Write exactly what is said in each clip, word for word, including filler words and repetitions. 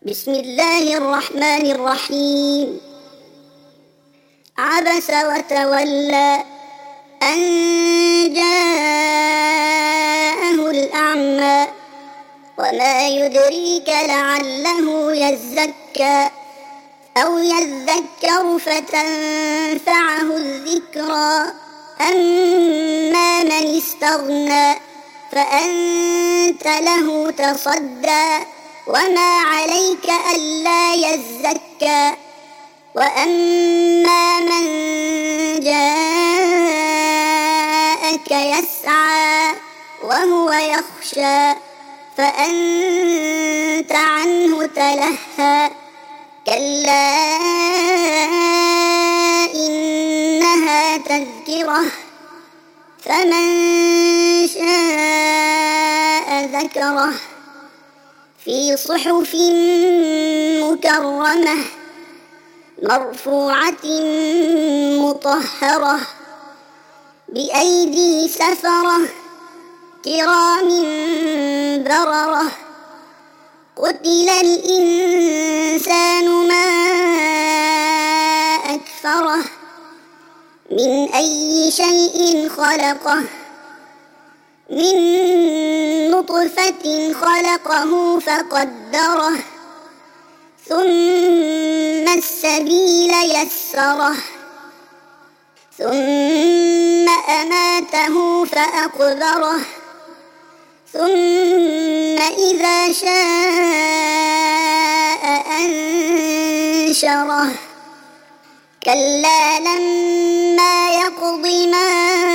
بسم الله الرحمن الرحيم. عبس وتولى أن جاءه الأعمى وما يدريك لعله يزكى أو يذكر فتنفعه الذكرى أما من استغنى فأنت له تصدى وما عليك ألا يزكى وأما من جاءك يسعى وهو يخشى فأنت عنه تلهى كلا إنها تذكرة فمن شاء ذكره في صحف مكرمة مرفوعة مطهرة بأيدي سفرة كرام بررة قتل الإنسان ما أكفره من أي شيء خلقه من نطفة خلقه فقدره ثم السبيل يسره ثم أماته فأقبره ثم إذا شاء أنشره كلا لما يقض ما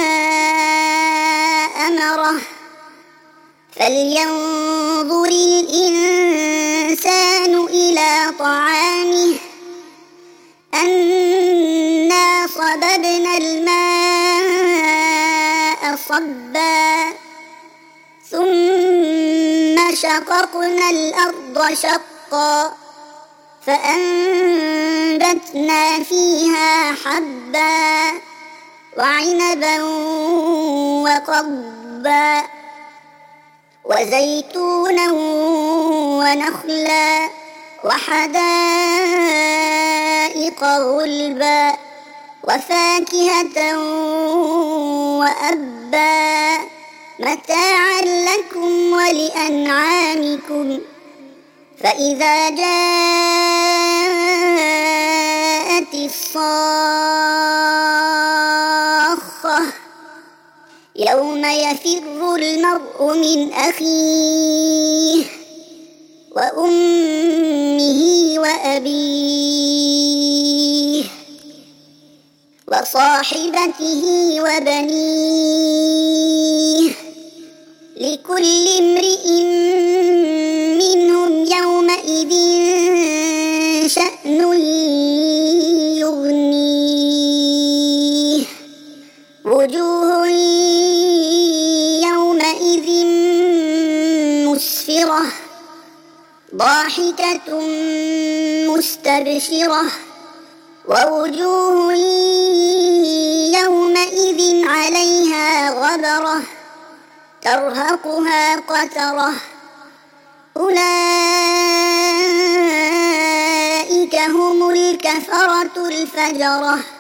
أمره فلينظر الإنسان إلى طعامه أنا صببنا الماء صبا ثم شققنا الأرض شقا فأنبتنا فيها حبا وعنبا وقضبا وزيتونا ونخلا وحدائق غلبا وفاكهة وأبا متاعا لكم ولأنعامكم فإذا جاءت الصاخة يوم يفر المرء من أخيه وأمه وأبيه وصاحبته وبنيه لكل امرئ منهم يومئذ شأن يغنيه وجوه يومئذ مسفرة ضاحكة مستبشرة ووجوه يومئذ عليها غبرة ترهقها قترة أولئك هم الكفرة الفجرة.